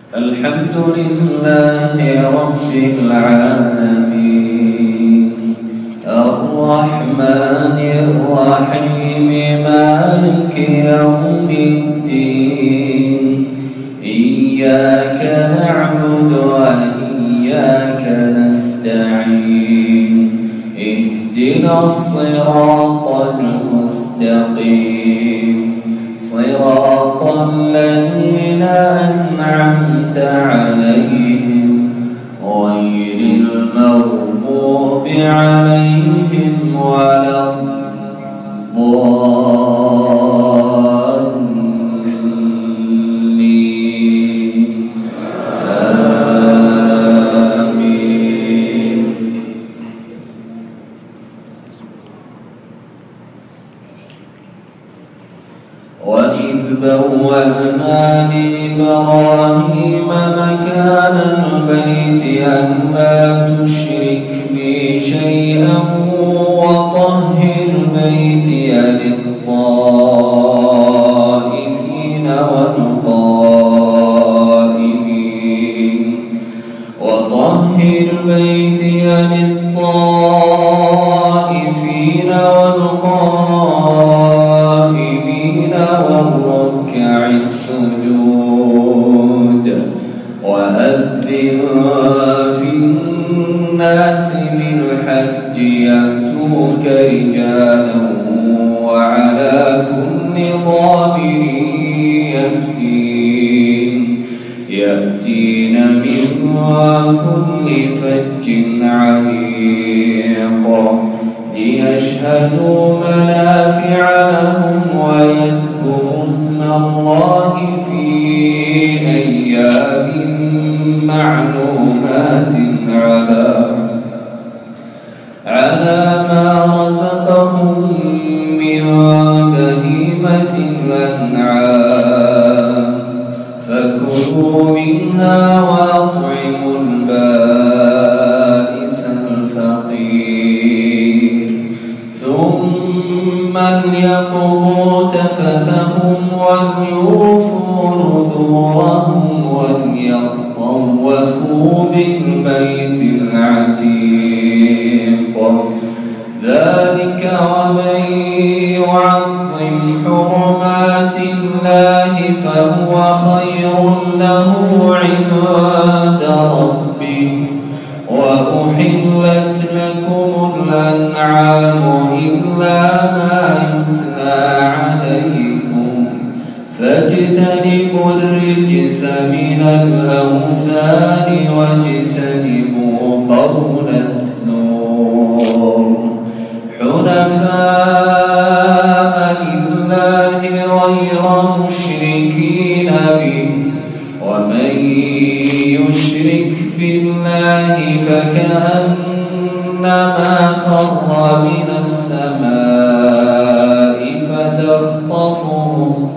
الحمد لله رب العالمين الرحمن الرحيم مالك يوم الدين إياك نعبد وإياك نستعين اهدنا الصراط المستقيم صراط الذين أنعمت عليهم غير المغضوب عليهم ولا الضالين آمين. وإذ بوأنا لإبراهيم مكان البيت ألا تشرك بي شيئا وطهر بيتي للطائفين والقائمين والركع السجود وأذن في الناس بالحج يأتوك رجالا وعلى كل ضامر يأتين من كل فج عميق ليشهدوا منافع لهم ويذكروا اسم الله في أيام معلومات على ما رزقهم من بهيمة الأنعام فكلوا منها وأطعموا البائس الفقير ثم ليقضوا تفثهم وليوفوا نذورهم وليطوفوا بالبيت العتيق ذلك ومن يعظم حرمات الله فهو خير له عند ربه وأحلت لكم الأنعام إلا ما يتلى عليكم فاجتنبوا الرجس من الأوثان واجتنبوا قول الزور حنفاء لله غير مشركين به ومن يشرك بالله فكأنما خر من السماء فتخطفه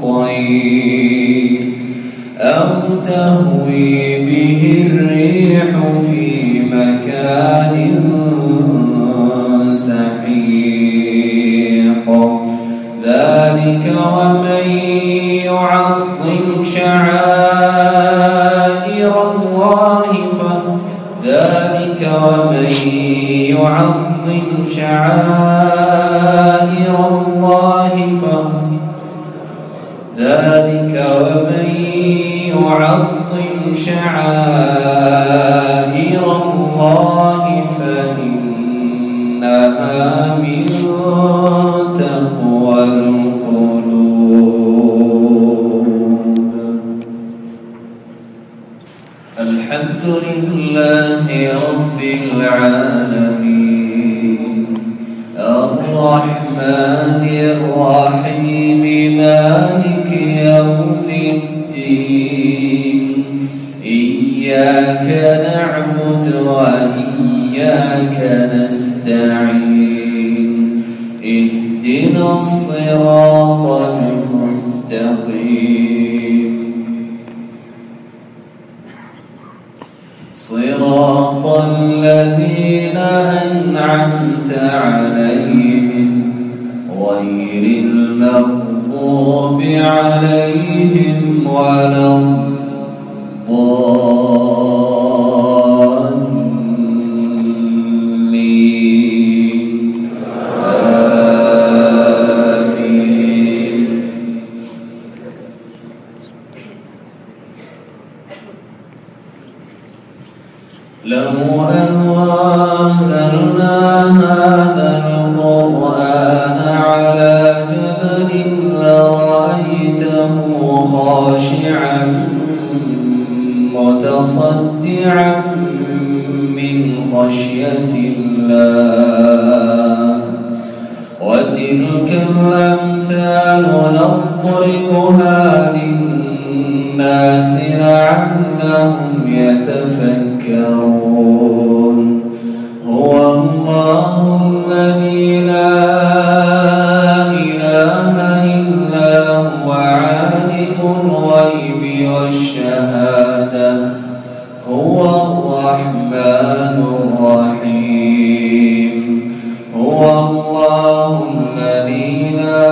الطير أو تهوي به الريح في مكان سحيق ذلك ومن يعظم شعائر الله فإنها من تقوى القلوب. الحمد لله رب العالمين الرحمن الرحيم مالك يوم الدين إياك نعبد وإياك نستعين اهدنا الصراط المستقيم صراط الذين أنعمت عليهم غير المغضوب عليهم ولا الضالين الضالين آمين. لو أنزلنا هذا القرآن على جبل لرأيته خاشعا متصدعا من خشية الله وتلك الأمثال نضربها للناس لعلهم يتفكرون. هو الله الذي لا إله إلا هو عالم الغيب والشهادة هو الرحمن الرحيم. هو الله الذي لا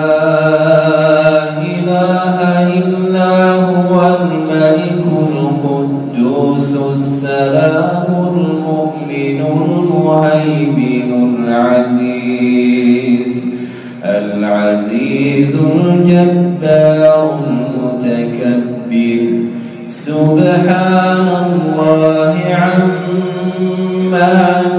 إله إلا هو الملك القدوس السلام المؤمن المهيمن العزيز الجبار المتكبر سبحان الله عما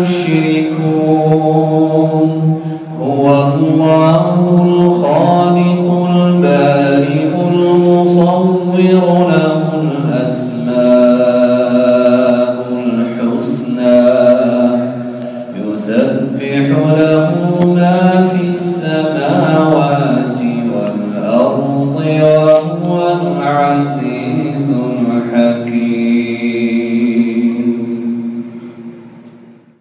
يشركون. هو الله الخالق البارئ المصور له الأسماء